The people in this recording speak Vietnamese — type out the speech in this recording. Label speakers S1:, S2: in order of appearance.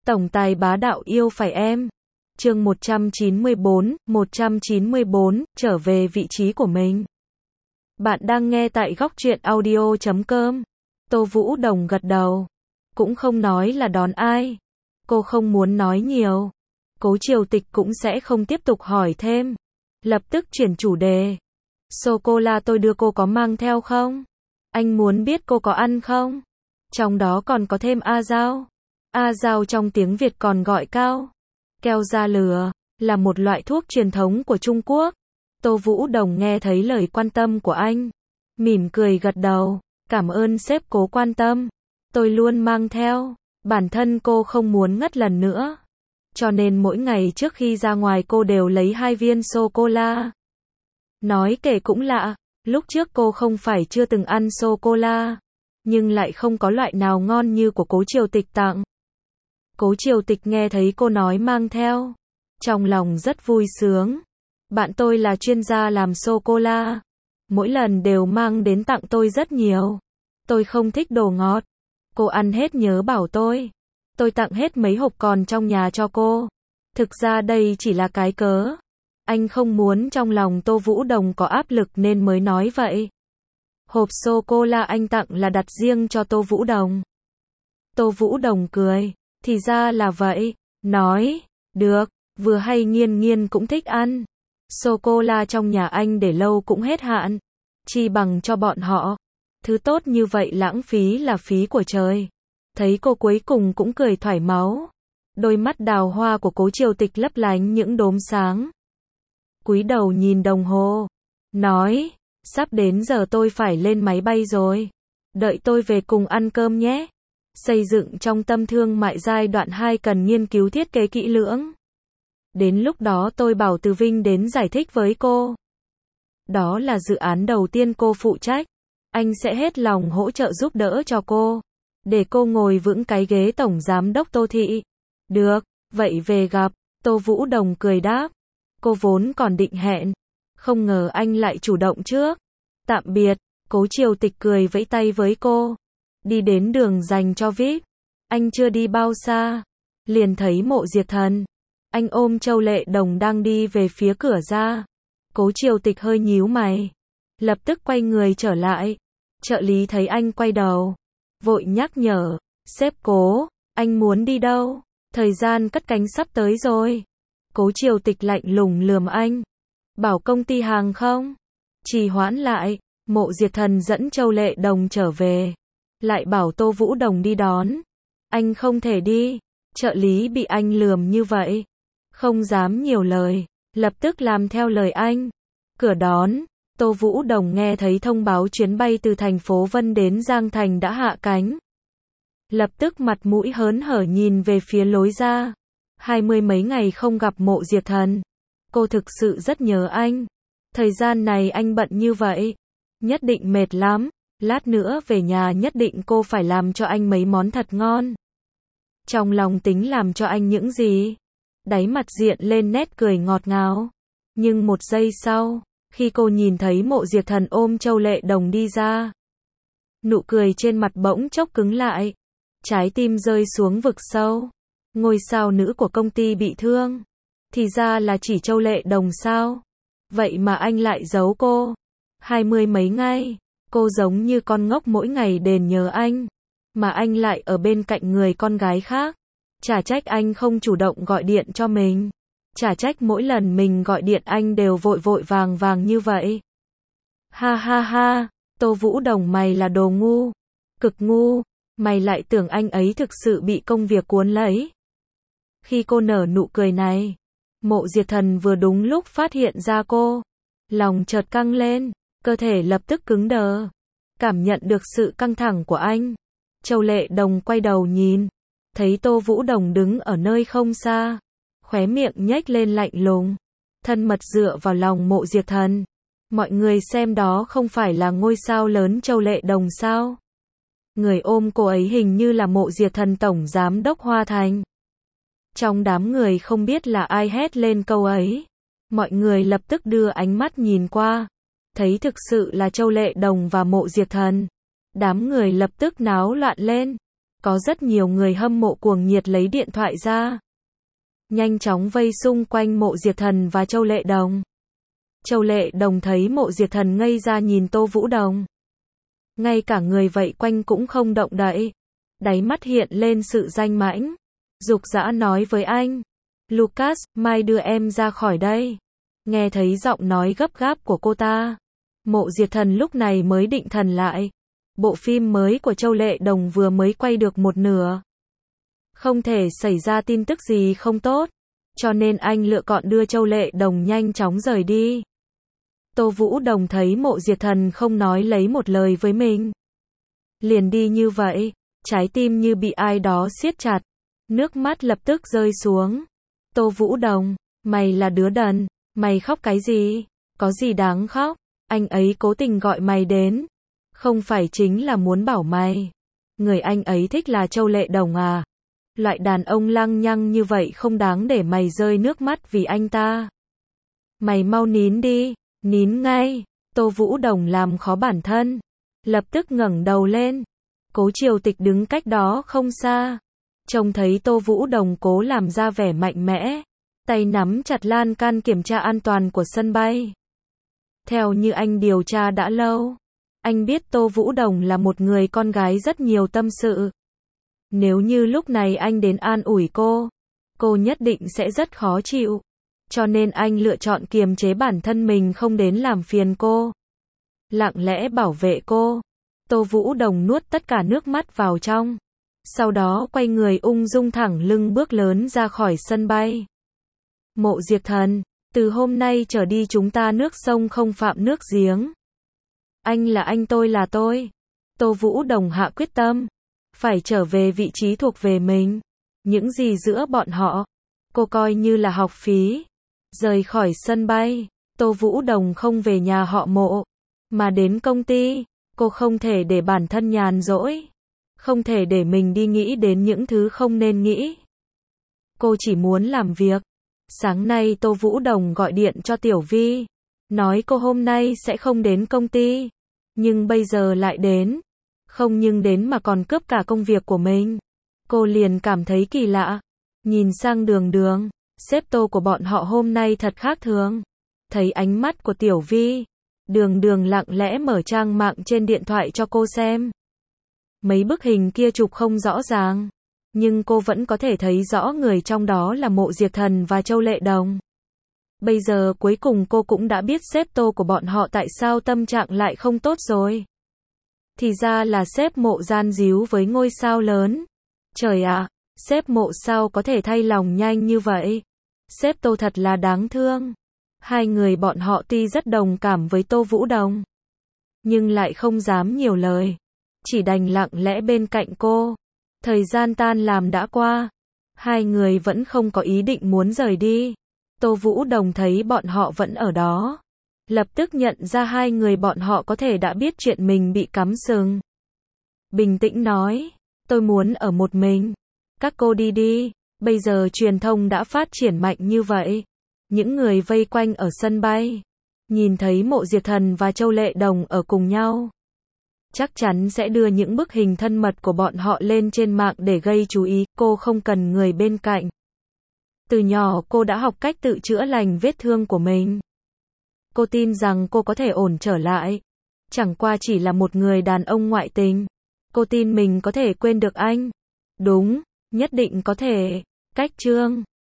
S1: Tổng tài bá đạo yêu phải em. Chương 194, trở về vị trí của mình. Bạn đang nghe tại góc truyện audio.com. Tô Vũ Đồng gật đầu. Cũng không nói là đón ai. Cô không muốn nói nhiều. Cố Triều Tịch cũng sẽ không tiếp tục hỏi thêm. Lập tức chuyển chủ đề. Sô-cô-la tôi đưa cô có mang theo không? Anh muốn biết cô có ăn không? Trong đó còn có thêm A Dao. A Dao trong tiếng Việt còn gọi cao keo da lừa, là một loại thuốc truyền thống của Trung Quốc. Tô Vũ Đồng nghe thấy lời quan tâm của anh, mỉm cười gật đầu, cảm ơn sếp Cố quan tâm. Tôi luôn mang theo, bản thân cô không muốn ngất lần nữa. Cho nên mỗi ngày trước khi ra ngoài cô đều lấy 2 viên sô-cô-la. Nói kể cũng lạ, lúc trước cô không phải chưa từng ăn sô-cô-la, nhưng lại không có loại nào ngon như của Cố Triều Tịch tặng. Cố Triều Tịch nghe thấy cô nói mang theo, trong lòng rất vui sướng. Bạn tôi là chuyên gia làm sô-cô-la, mỗi lần đều mang đến tặng tôi rất nhiều. Tôi không thích đồ ngọt, cô ăn hết nhớ bảo tôi tặng hết mấy hộp còn trong nhà cho cô. Thực ra đây chỉ là cái cớ. Anh không muốn trong lòng Tô Vũ Đồng có áp lực nên mới nói vậy. Hộp sô-cô-la anh tặng là đặt riêng cho Tô Vũ Đồng. Tô Vũ Đồng cười. Thì ra là vậy, nói, được, vừa hay Nghiên Nghiên cũng thích ăn. Sô-cô-la trong nhà anh để lâu cũng hết hạn, chi bằng cho bọn họ. Thứ tốt như vậy lãng phí là phí của trời. Thấy cô cuối cùng cũng cười thoải máu. Đôi mắt đào hoa của Cố Triều Tịch lấp lánh những đốm sáng. Cúi đầu nhìn đồng hồ, nói, sắp đến giờ tôi phải lên máy bay rồi. Đợi tôi về cùng ăn cơm nhé. Xây dựng trong tâm thương mại giai đoạn 2 cần nghiên cứu thiết kế kỹ lưỡng. Đến lúc đó tôi bảo Từ Vinh đến giải thích với cô. Đó là dự án đầu tiên cô phụ trách. Anh sẽ hết lòng hỗ trợ giúp đỡ cho cô, để cô ngồi vững cái ghế tổng giám đốc Tô Thị. Được, vậy về gặp. Tô Vũ Đồng cười đáp. Cô vốn còn định hẹn, không ngờ anh lại chủ động trước. Tạm biệt. Cố Triều Tịch cười vẫy tay với cô. Đi đến đường dành cho VIP. Anh chưa đi bao xa, liền thấy Mộ Diệt Thần. Anh ôm Châu Lệ Đồng đang đi về phía cửa ra. Cố Triều Tịch hơi nhíu mày, lập tức quay người trở lại. Trợ lý thấy anh quay đầu, vội nhắc nhở, sếp Cố, anh muốn đi đâu? Thời gian cất cánh sắp tới rồi. Cố Triều Tịch lạnh lùng lườm anh. Bảo công ty hàng không? Trì hoãn lại. Mộ Diệt Thần dẫn Châu Lệ Đồng trở về, lại bảo Tô Vũ Đồng đi đón. Anh không thể đi. Trợ lý bị anh lườm như vậy, không dám nhiều lời, lập tức làm theo lời anh. Cửa đón, Tô Vũ Đồng nghe thấy thông báo chuyến bay từ thành phố Vân đến Giang Thành đã hạ cánh. Lập tức mặt mũi hớn hở nhìn về phía lối ra. 20 mấy ngày không gặp Mộ Diệt Thần. Cô thực sự rất nhớ anh. Thời gian này anh bận như vậy, nhất định mệt lắm. Lát nữa về nhà nhất định cô phải làm cho anh mấy món thật ngon. Trong lòng tính làm cho anh những gì? Đáy mặt diện lên nét cười ngọt ngào. Nhưng một giây sau, khi cô nhìn thấy Mộ Diệt Thần ôm Châu Lệ Đồng đi ra, nụ cười trên mặt bỗng chốc cứng lại. Trái tim rơi xuống vực sâu. Ngôi sao nữ của công ty bị thương. Thì ra là chỉ Châu Lệ Đồng sao? Vậy mà anh lại giấu cô. 20 mấy ngày. Cô giống như con ngốc mỗi ngày đền nhớ anh, mà anh lại ở bên cạnh người con gái khác. Chả trách anh không chủ động gọi điện cho mình. Chả trách mỗi lần mình gọi điện anh đều vội vội vàng vàng như vậy. Ha ha ha, Tô Vũ Đồng mày là đồ ngu. Cực ngu, mày lại tưởng anh ấy thực sự bị công việc cuốn lấy. Khi cô nở nụ cười này, Mộ Diệt Thần vừa đúng lúc phát hiện ra cô. Lòng chợt căng lên. Cơ thể lập tức cứng đờ. Cảm nhận được sự căng thẳng của anh. Châu Lệ Đồng quay đầu nhìn. Thấy Tô Vũ Đồng đứng ở nơi không xa. Khóe miệng nhếch lên lạnh lùng. Thân mật dựa vào lòng Mộ Diệt Thần. Mọi người xem đó không phải là ngôi sao lớn Châu Lệ Đồng sao? Người ôm cô ấy hình như là Mộ Diệt Thần tổng giám đốc Hoa Thành. Trong đám người không biết là ai hét lên câu ấy. Mọi người lập tức đưa ánh mắt nhìn qua. Thấy thực sự là Châu Lệ Đồng và Mộ Diệt Thần. Đám người lập tức náo loạn lên. Có rất nhiều người hâm mộ cuồng nhiệt lấy điện thoại ra, nhanh chóng vây xung quanh Mộ Diệp Thần và Châu Lệ Đồng. Châu Lệ Đồng thấy Mộ Diệp Thần ngây ra nhìn Tô Vũ Đồng. Ngay cả người vây quanh cũng không động đậy. Đáy mắt hiện lên sự danh mãnh. Dục dã nói với anh. Lucas, mai đưa em ra khỏi đây. Nghe thấy giọng nói gấp gáp của cô ta. Mộ Diệp Thần lúc này mới định thần lại. Bộ phim mới của Châu Lệ Đồng vừa mới quay được một nửa. Không thể xảy ra tin tức gì không tốt. Cho nên anh lựa chọn đưa Châu Lệ Đồng nhanh chóng rời đi. Tô Vũ Đồng thấy Mộ Diệp Thần không nói lấy một lời với mình. Liền đi như vậy, trái tim như bị ai đó siết chặt. Nước mắt lập tức rơi xuống. Tô Vũ Đồng, mày là đứa đần, mày khóc cái gì? Có gì đáng khóc? Anh ấy cố tình gọi mày đến. Không phải chính là muốn bảo mày. Người anh ấy thích là Châu Lệ Đồng à? Loại đàn ông lăng nhăng như vậy không đáng để mày rơi nước mắt vì anh ta. Mày mau nín đi, nín ngay. Tô Vũ Đồng làm khó bản thân. Lập tức ngẩng đầu lên. Cố Triều Tịch đứng cách đó không xa. Trông thấy Tô Vũ Đồng cố làm ra vẻ mạnh mẽ. Tay nắm chặt lan can kiểm tra an toàn của sân bay. Theo như anh điều tra đã lâu. Anh biết Tô Vũ Đồng là một người con gái rất nhiều tâm sự. Nếu như lúc này anh đến an ủi cô nhất định sẽ rất khó chịu. Cho nên anh lựa chọn kiềm chế bản thân mình không đến làm phiền cô. Lặng lẽ bảo vệ cô. Tô Vũ Đồng nuốt tất cả nước mắt vào trong. Sau đó quay người ung dung thẳng lưng bước lớn ra khỏi sân bay. Mộ Diệp Thần, từ hôm nay trở đi chúng ta nước sông không phạm nước giếng. Anh là anh, tôi là tôi. Tô Vũ Đồng hạ quyết tâm. Phải trở về vị trí thuộc về mình. Những gì giữa bọn họ, cô coi như là học phí. Rời khỏi sân bay, Tô Vũ Đồng không về nhà họ Mộ, mà đến công ty. Cô không thể để bản thân nhàn rỗi. Không thể để mình đi nghĩ đến những thứ không nên nghĩ. Cô chỉ muốn làm việc. Sáng nay Tô Vũ Đồng gọi điện cho Tiểu Vi. Nói cô hôm nay sẽ không đến công ty. Nhưng bây giờ lại đến. Không nhưng đến mà còn cướp cả công việc của mình. Cô liền cảm thấy kỳ lạ. Nhìn sang Đường Đường, sếp Tô của bọn họ hôm nay thật khác thường. Thấy ánh mắt của Tiểu Vi, Đường Đường lặng lẽ mở trang mạng trên điện thoại cho cô xem. Mấy bức hình kia chụp không rõ ràng, nhưng cô vẫn có thể thấy rõ người trong đó là Mộ Diệp Thần và Châu Lệ Đồng. Bây giờ cuối cùng cô cũng đã biết sếp Tô của bọn họ tại sao tâm trạng lại không tốt rồi. Thì ra là sếp Mộ gian díu với ngôi sao lớn. Trời ạ, sếp Mộ sao có thể thay lòng nhanh như vậy? Sếp Tô thật là đáng thương. Hai người bọn họ tuy rất đồng cảm với Tô Vũ Đồng, nhưng lại không dám nhiều lời. Chỉ đành lặng lẽ bên cạnh cô. Thời gian tan làm đã qua. Hai người vẫn không có ý định muốn rời đi. Tô Vũ Đồng thấy bọn họ vẫn ở đó. Lập tức nhận ra hai người bọn họ có thể đã biết chuyện mình bị cắm sừng. Bình tĩnh nói, tôi muốn ở một mình. Các cô đi đi, bây giờ truyền thông đã phát triển mạnh như vậy. Những người vây quanh ở sân bay, nhìn thấy Mộ Diệp Thần và Châu Lệ Đồng ở cùng nhau. Chắc chắn sẽ đưa những bức hình thân mật của bọn họ lên trên mạng để gây chú ý. Cô không cần người bên cạnh. Từ nhỏ cô đã học cách tự chữa lành vết thương của mình. Cô tin rằng cô có thể ổn trở lại. Chẳng qua chỉ là một người đàn ông ngoại tình. Cô tin mình có thể quên được anh. Đúng, nhất định có thể. Cách chương